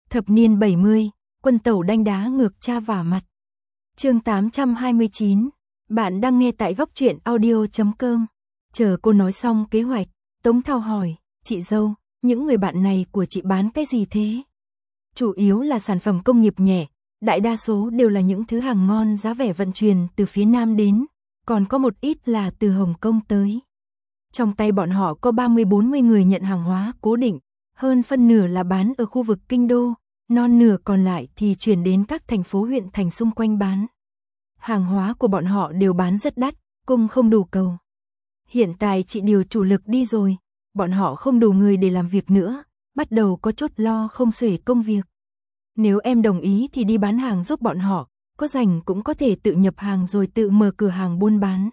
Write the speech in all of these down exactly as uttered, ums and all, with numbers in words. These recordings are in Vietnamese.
Thập niên bảy mươi, quân tẩu đanh đá ngược cha vả mặt. Chương tám trăm hai mươi chín, bạn đang nghe tại góc truyện audio chấm com. Chờ cô nói xong kế hoạch, Tống Thao hỏi, chị dâu, những người bạn này của chị bán cái gì thế? Chủ yếu là sản phẩm công nghiệp nhẹ, đại đa số đều là những thứ hàng ngon giá rẻ vận chuyển từ phía Nam đến, còn có một ít là từ Hồng Kông tới. Trong tay bọn họ có ba mươi bốn mươi người nhận hàng hóa cố định, hơn phân nửa là bán ở khu vực kinh đô, non nửa còn lại thì chuyển đến các thành phố huyện thành xung quanh bán. Hàng hóa của bọn họ đều bán rất đắt, cung không đủ cầu. Hiện tại chị điều chủ lực đi rồi, bọn họ không đủ người để làm việc nữa, bắt đầu có chút lo không xuể công việc. Nếu em đồng ý thì đi bán hàng giúp bọn họ, có rảnh cũng có thể tự nhập hàng rồi tự mở cửa hàng buôn bán.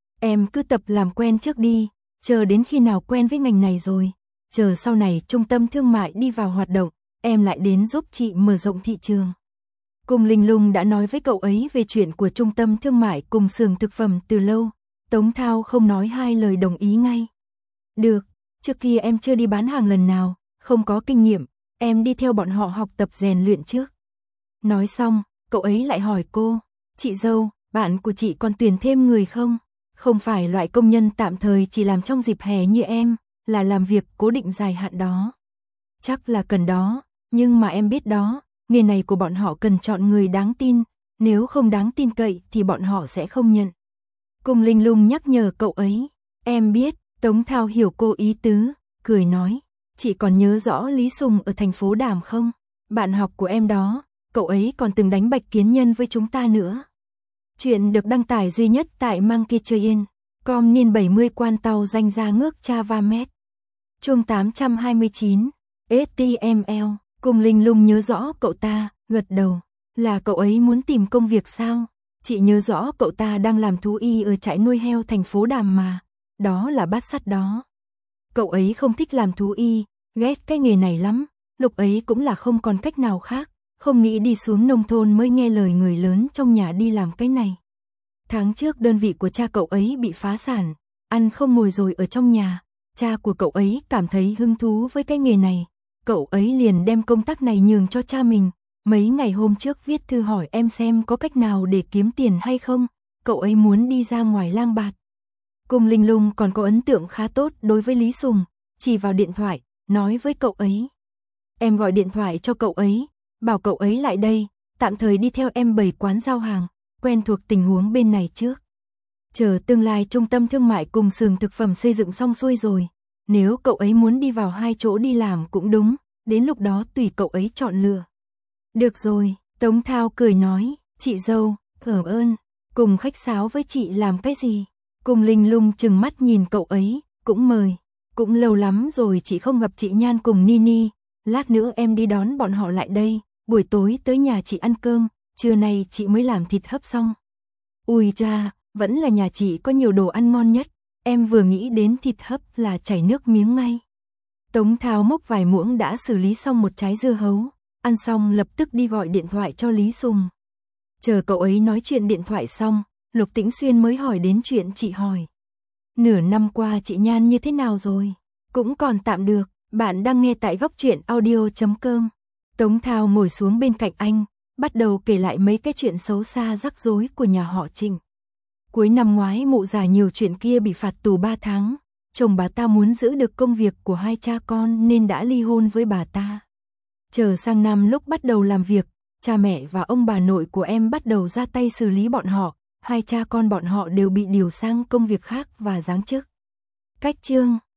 Em cứ tập làm quen trước đi, chờ đến khi nào quen với ngành này rồi, chờ sau này trung tâm thương mại đi vào hoạt động, em lại đến giúp chị mở rộng thị trường. Cung Linh Lung đã nói với cậu ấy về chuyện của trung tâm thương mại cùng xưởng thực phẩm từ lâu, Tống Thao không nói hai lời đồng ý ngay. Được, trước kia em chưa đi bán hàng lần nào, không có kinh nghiệm, em đi theo bọn họ học tập rèn luyện trước. Nói xong, cậu ấy lại hỏi cô, chị dâu, bạn của chị còn tuyển thêm người không? Không phải loại công nhân tạm thời chỉ làm trong dịp hè như em, là làm việc cố định dài hạn đó. Chắc là cần đó, nhưng mà em biết đó, nghề này của bọn họ cần chọn người đáng tin, nếu không đáng tin cậy thì bọn họ sẽ không nhận. Cung Linh Lung nhắc nhở cậu ấy, em biết, Tống Thao hiểu cô ý tứ, cười nói, chị còn nhớ rõ Lý Sùng ở thành phố Đàm không? Bạn học của em đó, cậu ấy còn từng đánh bạch kiến nhân với chúng ta nữa. Chuyện được đăng tải duy nhất tại Monkey Train, com niên bảy mươi quan tàu danh ra ngước cha va mét. Chương tám trăm hai mươi chín, ét tê em lờ, Cung Linh Lung nhớ rõ cậu ta, gật đầu, là cậu ấy muốn tìm công việc sao? Chị nhớ rõ cậu ta đang làm thú y ở trại nuôi heo thành phố Đàm mà, đó là Bát Sắt đó. Cậu ấy không thích làm thú y, ghét cái nghề này lắm, lúc ấy cũng là không còn cách nào khác, không nghĩ đi xuống nông thôn mới nghe lời người lớn trong nhà đi làm cái này. Tháng trước đơn vị của cha cậu ấy bị phá sản, ăn không ngồi rồi ở trong nhà, cha của cậu ấy cảm thấy hứng thú với cái nghề này, cậu ấy liền đem công tác này nhường cho cha mình. Mấy ngày hôm trước viết thư hỏi em xem có cách nào để kiếm tiền hay không, cậu ấy muốn đi ra ngoài lang bạt. Cung Linh Lung còn có ấn tượng khá tốt đối với Lý Sùng, chỉ vào điện thoại, nói với cậu ấy. Em gọi điện thoại cho cậu ấy, bảo cậu ấy lại đây, tạm thời đi theo em bảy quán giao hàng, quen thuộc tình huống bên này trước. Chờ tương lai trung tâm thương mại cùng xưởng thực phẩm xây dựng xong xuôi rồi, nếu cậu ấy muốn đi vào hai chỗ đi làm cũng đúng, đến lúc đó tùy cậu ấy chọn lựa. Được rồi, Tống Thao cười nói, chị dâu, cảm ơn, cùng khách sáo với chị làm cái gì? Cung Linh Lung chừng mắt nhìn cậu ấy, cũng mời, cũng lâu lắm rồi chị không gặp chị Nhan cùng Nini, lát nữa em đi đón bọn họ lại đây, buổi tối tới nhà chị ăn cơm, trưa nay chị mới làm thịt hấp xong. Ui cha, vẫn là nhà chị có nhiều đồ ăn ngon nhất, em vừa nghĩ đến thịt hấp là chảy nước miếng ngay. Tống Thao múc vài muỗng đã xử lý xong một trái dưa hấu. Ăn xong lập tức đi gọi điện thoại cho Lý Sùng. Chờ cậu ấy nói chuyện điện thoại xong, Lục Tĩnh Xuyên mới hỏi đến chuyện chị hỏi. Nửa năm qua chị Nhan như thế nào rồi? Cũng còn tạm được, bạn đang nghe tại góc truyện audio chấm com. Tống Thao ngồi xuống bên cạnh anh, bắt đầu kể lại mấy cái chuyện xấu xa rắc rối của nhà họ Trịnh. Cuối năm ngoái mụ già nhiều chuyện kia bị phạt tù ba tháng, chồng bà ta muốn giữ được công việc của hai cha con nên đã ly hôn với bà ta. Chờ sang năm lúc bắt đầu làm việc, cha mẹ và ông bà nội của em bắt đầu ra tay xử lý bọn họ, hai cha con bọn họ đều bị điều sang công việc khác và giáng chức. Cách chương